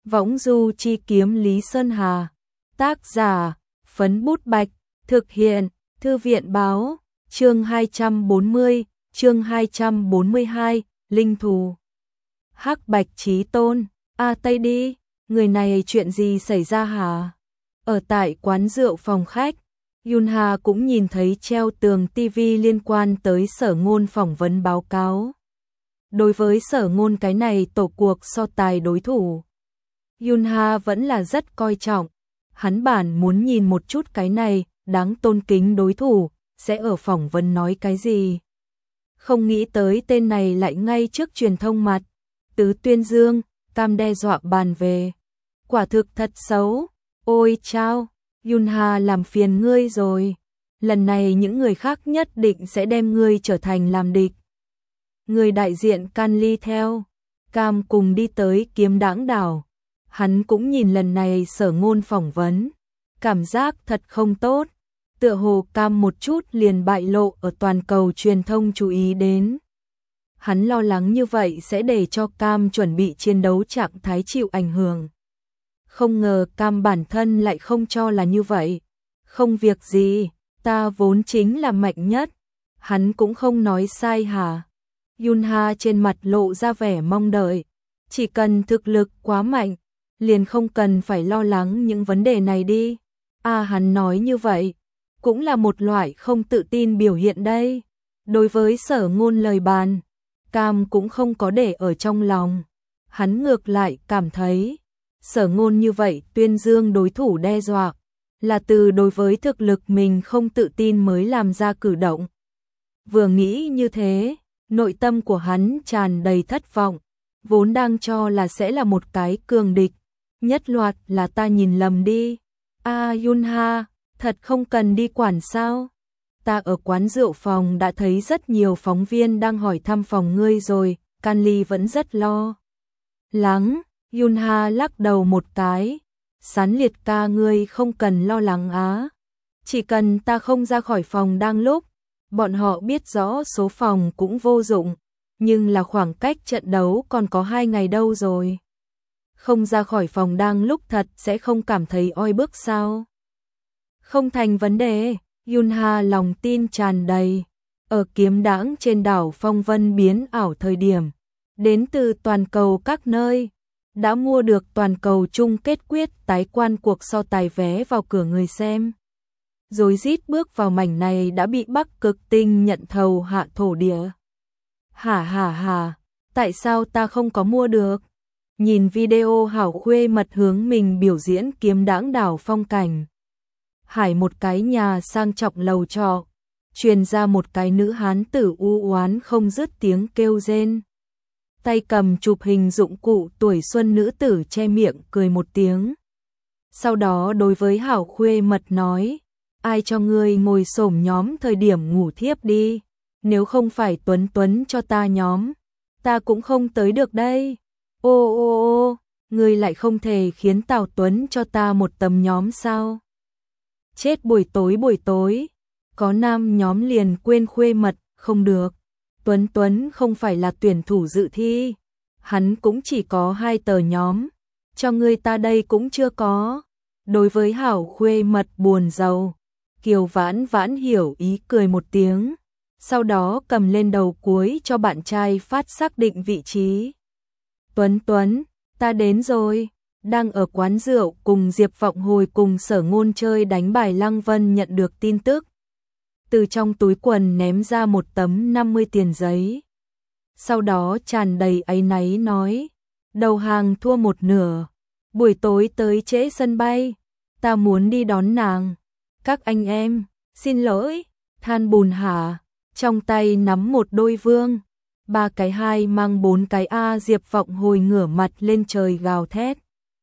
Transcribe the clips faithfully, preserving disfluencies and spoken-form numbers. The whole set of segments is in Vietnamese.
Võng du chi kiếm Lý Sơn Hà. Tác giả, Phấn Bút Bạch. Thực hiện, Thư viện báo. Chương hai trăm bốn mươi, chương hai trăm bốn mươi hai, Linh thù. Hắc Bạch Chí Tôn, a Tây đi, người này chuyện gì xảy ra hả? Ở tại quán rượu phòng khách, Yunha cũng nhìn thấy treo tường ti vi liên quan tới Sở Ngôn phỏng vấn báo cáo. Đối với Sở Ngôn cái này tổ cuộc so tài đối thủ, Yunha vẫn là rất coi trọng. Hắn bản muốn nhìn một chút cái này đáng tôn kính đối thủ sẽ ở phỏng vấn nói cái gì. Không nghĩ tới tên này lại ngay trước truyền thông mặt, tứ tuyên dương, cam đe dọa bàn về. Quả thực thật xấu. Ôi chao, Yunha làm phiền ngươi rồi. Lần này những người khác nhất định sẽ đem ngươi trở thành làm địch. Người đại diện Canly theo Cam cùng đi tới Kiếm Đãng Đảo. Hắn cũng nhìn lần này Sở Ngôn phỏng vấn, cảm giác thật không tốt. Tựa hồ Cam một chút liền bại lộ ở toàn cầu truyền thông chú ý đến. Hắn lo lắng như vậy sẽ để cho Cam chuẩn bị chiến đấu trạng thái chịu ảnh hưởng. Không ngờ Cam bản thân lại không cho là như vậy. Không việc gì, ta vốn chính là mạnh nhất. Hắn cũng không nói sai hả? Yunha trên mặt lộ ra vẻ mong đợi. Chỉ cần thực lực quá mạnh, liền không cần phải lo lắng những vấn đề này đi. À hắn nói như vậy, cũng là một loại không tự tin biểu hiện đây. Đối với Sở Ngôn lời bàn, Cam cũng không có để ở trong lòng. Hắn ngược lại cảm thấy, Sở Ngôn như vậy tuyên dương đối thủ đe dọa, là từ đối với thực lực mình không tự tin mới làm ra cử động. Vừa nghĩ như thế, nội tâm của hắn tràn đầy thất vọng, vốn đang cho là sẽ là một cái cường địch. Nhất loạt là ta nhìn lầm đi. A Yunha, thật không cần đi quản sao? Ta ở quán rượu phòng đã thấy rất nhiều phóng viên đang hỏi thăm phòng ngươi rồi. Canly vẫn rất lo lắng. Yunha lắc đầu một cái. Sán Liệt ca ngươi không cần lo lắng á. Chỉ cần ta không ra khỏi phòng đang lúc, bọn họ biết rõ số phòng cũng vô dụng. Nhưng là khoảng cách trận đấu còn có hai ngày đâu rồi. Không ra khỏi phòng đang lúc thật sẽ không cảm thấy oi bức sao? Không thành vấn đề, Yunha lòng tin tràn đầy. Ở Kiếm Đãng trên đảo phong vân biến ảo thời điểm, đến từ toàn cầu các nơi, đã mua được toàn cầu chung kết quyết tái quan cuộc so tài vé vào cửa người xem. Rồi rít bước vào mảnh này đã bị Bắc Cực Tinh nhận thầu hạ thổ địa. Hả hả hả, tại sao ta không có mua được? Nhìn video hảo khuê mật hướng mình biểu diễn Kiếm Đãng đảo phong cảnh. Hải một cái nhà sang trọng lầu trọ, truyền ra một cái nữ hán tử u oán không dứt tiếng kêu rên. Tay cầm chụp hình dụng cụ tuổi xuân nữ tử che miệng cười một tiếng. Sau đó đối với hảo khuê mật nói, ai cho ngươi ngồi xổm nhóm thời điểm ngủ thiếp đi, nếu không phải Tuấn Tuấn cho ta nhóm, ta cũng không tới được đây. Ô ô ô, ngươi lại không thể khiến Tào Tuấn cho ta một tấm nhóm sao? Chết buổi tối buổi tối, có nam nhóm liền quên khuê mật, không được. Tuấn Tuấn không phải là tuyển thủ dự thi, hắn cũng chỉ có hai tờ nhóm, cho ngươi ta đây cũng chưa có. Đối với hảo khuê mật buồn rầu, Kiều Vãn Vãn hiểu ý cười một tiếng, sau đó cầm lên đầu cuối cho bạn trai phát xác định vị trí. Tuấn Tuấn, ta đến rồi. Đang ở quán rượu cùng Diệp Vọng Hồi cùng Sở Ngôn chơi đánh bài, Lăng Vân nhận được tin tức. Từ trong túi quần ném ra một tấm năm mươi tiền giấy. Sau đó tràn đầy áy náy nói, đầu hàng thua một nửa. Buổi tối tới trễ sân bay, ta muốn đi đón nàng. Các anh em, xin lỗi, than bùn hả? Trong tay nắm một đôi vương. Ba cái hai mang bốn cái A. Diệp Vọng Hồi ngửa mặt lên trời gào thét.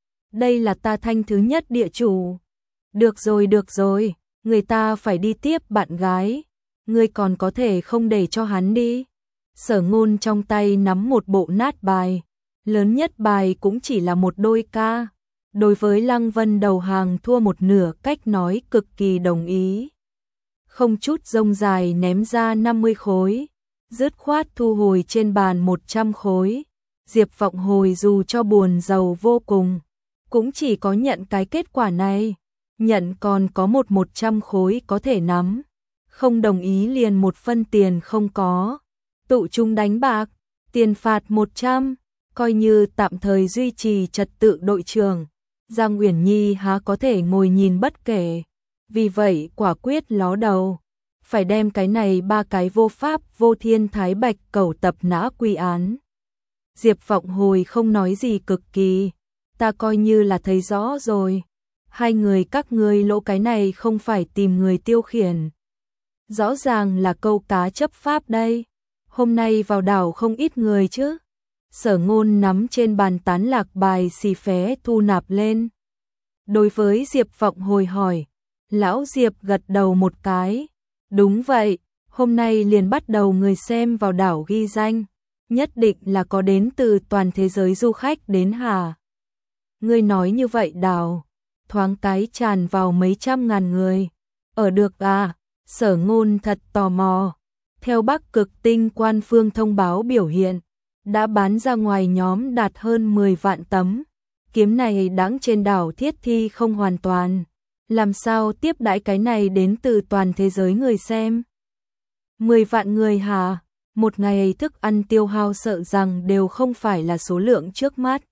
Đây là ta thanh thứ nhất địa chủ. Được rồi được rồi, người ta phải đi tiếp bạn gái. Ngươi còn có thể không để cho hắn đi. Sở Ngôn trong tay nắm một bộ nát bài. Lớn nhất bài cũng chỉ là một đôi ca. Đối với Lăng Vân đầu hàng thua một nửa cách nói cực kỳ đồng ý. Không chút rông dài ném ra năm mươi khối. Dứt khoát thu hồi trên bàn một trăm khối. Diệp Vọng Hồi dù cho buồn rầu vô cùng, cũng chỉ có nhận cái kết quả này. Nhận còn có một một trăm khối có thể nắm, không đồng ý liền một phân tiền không có. Tụ chung đánh bạc, tiền phạt một trăm, coi như tạm thời duy trì trật tự đội trường. Giang Uyển Nhi há có thể ngồi nhìn bất kể, vì vậy quả quyết ló đầu, phải đem cái này ba cái vô pháp vô thiên thái bạch cẩu tập nã quy án. Diệp Vọng Hồi không nói gì cực kỳ, ta coi như là thấy rõ rồi, hai người các ngươi lỗ cái này không phải tìm người tiêu khiển. Rõ ràng là câu cá chấp pháp đây, hôm nay vào đảo không ít người chứ. Sở Ngôn nắm trên bàn tán lạc bài xì phé thu nạp lên. Đối với Diệp Vọng Hồi hỏi, lão Diệp gật đầu một cái, đúng vậy, hôm nay liền bắt đầu người xem vào đảo ghi danh, nhất định là có đến từ toàn thế giới du khách đến hả? Ngươi nói như vậy đảo, thoáng cái tràn vào mấy trăm ngàn người, ở được à? Sở Ngôn thật tò mò, theo Bắc Cực Tinh quan phương thông báo biểu hiện, đã bán ra ngoài nhóm đạt hơn mười vạn tấm, kiếm này đáng trên đảo thiết thi không hoàn toàn, làm sao tiếp đãi cái này đến từ toàn thế giới người xem? mười vạn người hả? Một ngày thức ăn tiêu hao sợ rằng đều không phải là số lượng trước mắt.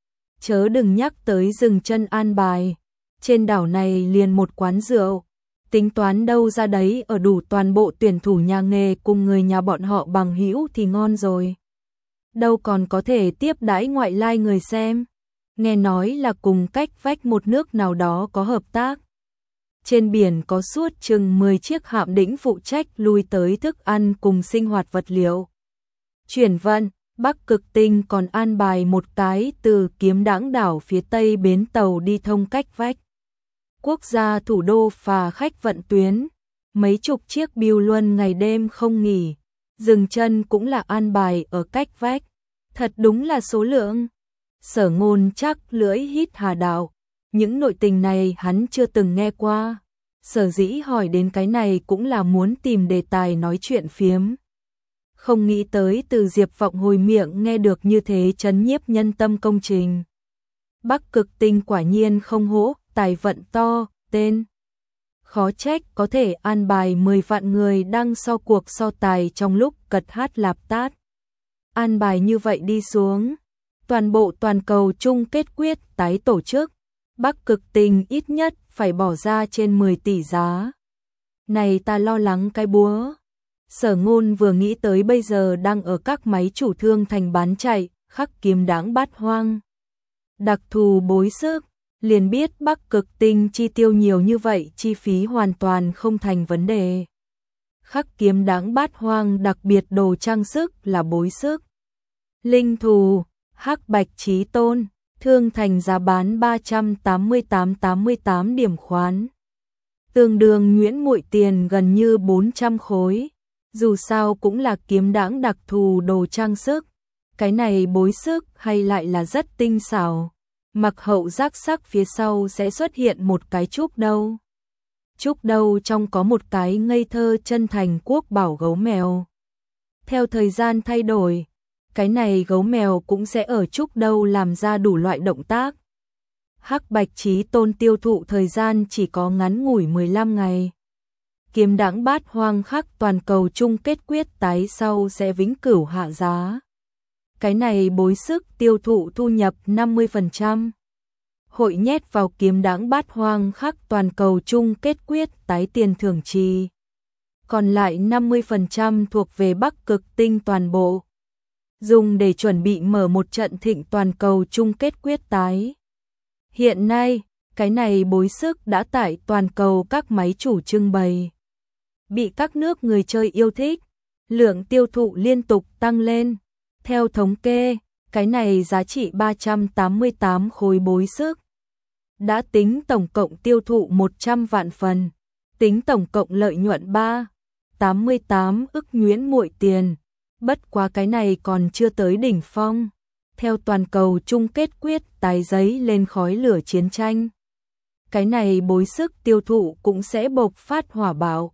Chớ đừng nhắc tới dừng chân an bài, trên đảo này liền một quán rượu, tính toán đâu ra đấy ở đủ toàn bộ tuyển thủ nhà nghề cùng người nhà bọn họ bằng hữu thì ngon rồi. Đâu còn có thể tiếp đãi ngoại lai người xem, nghe nói là cùng cách vách một nước nào đó có hợp tác. Trên biển có suốt chừng mười chiếc hạm đĩnh phụ trách lui tới thức ăn cùng sinh hoạt vật liệu. Chuyển vận, Bắc Cực Tinh còn an bài một cái từ Kiếm Đãng đảo phía tây bến tàu đi thông cách vách quốc gia thủ đô phà khách vận tuyến, mấy chục chiếc biêu luân ngày đêm không nghỉ, dừng chân cũng là an bài ở cách vách, thật đúng là số lượng. Sở Ngôn chắc lưỡi hít hà đạo, những nội tình này hắn chưa từng nghe qua, sở dĩ hỏi đến cái này cũng là muốn tìm đề tài nói chuyện phiếm. Không nghĩ tới từ Diệp Vọng Hồi miệng nghe được như thế chấn nhiếp nhân tâm công trình. Bắc Cực Tinh quả nhiên không hổ, tài vận to, tên. Khó trách có thể an bài mười vạn người đang so cuộc so tài trong lúc cật hát lạp tát. An bài như vậy đi xuống, toàn bộ toàn cầu chung kết quyết tái tổ chức, Bắc Cực Tinh ít nhất phải bỏ ra trên mười tỷ giá. Này ta lo lắng cái búa. Sở Ngôn vừa nghĩ tới bây giờ đang ở các máy chủ thương thành bán chạy, Khắc Kiếm Đãng Bát Hoang. Đặc thù bối sức, liền biết Bắc Cực Tinh chi tiêu nhiều như vậy chi phí hoàn toàn không thành vấn đề. Khắc Kiếm Đãng Bát Hoang đặc biệt đồ trang sức là bối sức. Linh thù, Hắc Bạch Chí Tôn, thương thành giá bán ba trăm tám mươi tám tám mươi tám điểm khoán. Tương đương nhuyễn muội tiền gần như bốn trăm khối. Dù sao cũng là kiếm đãng đặc thù đồ trang sức, cái này bối sức hay lại là rất tinh xảo. Mặc hậu giác sắc phía sau sẽ xuất hiện một cái trúc đâu. Trúc đâu trong có một cái ngây thơ chân thành quốc bảo gấu mèo. Theo thời gian thay đổi, cái này gấu mèo cũng sẽ ở trúc đâu làm ra đủ loại động tác. Hắc Bạch Chí Tôn tiêu thụ thời gian chỉ có ngắn ngủi mười lăm ngày. Kiếm Đãng Bát Hoang Khắc toàn cầu chung kết quyết tái sau sẽ vĩnh cửu hạ giá. Cái này bối sức tiêu thụ thu nhập năm mươi phần trăm. Hội nhét vào Kiếm Đãng Bát Hoang Khắc toàn cầu chung kết quyết tái tiền thưởng trì. Còn lại năm mươi phần trăm thuộc về Bắc Cực Tinh toàn bộ. Dùng để chuẩn bị mở một trận thịnh toàn cầu chung kết quyết tái. Hiện nay, cái này bối sức đã tại toàn cầu các máy chủ trưng bày. Bị các nước người chơi yêu thích, lượng tiêu thụ liên tục tăng lên. Theo thống kê, cái này giá trị ba trăm tám mươi tám khối bối sức. Đã tính tổng cộng tiêu thụ một trăm vạn phần, tính tổng cộng lợi nhuận ba trăm tám mươi tám ức nhuyễn muội tiền. Bất quá cái này còn chưa tới đỉnh phong. Theo toàn cầu chung kết quyết tái giấy lên khói lửa chiến tranh. Cái này bối sức tiêu thụ cũng sẽ bộc phát hỏa bạo.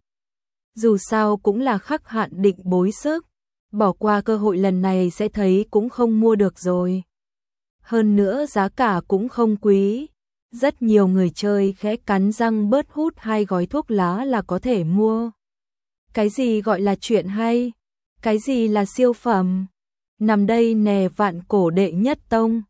Dù sao cũng là khắc hạn định bối sức, bỏ qua cơ hội lần này sẽ thấy cũng không mua được rồi. hơn nữa giá cả cũng không quý. Rất nhiều người chơi khẽ cắn răng bớt hút hai gói thuốc lá là có thể mua. Cái gì gọi là chuyện hay? Cái gì là siêu phẩm? Nằm đây nè, Vạn Cổ Đệ Nhất Tông.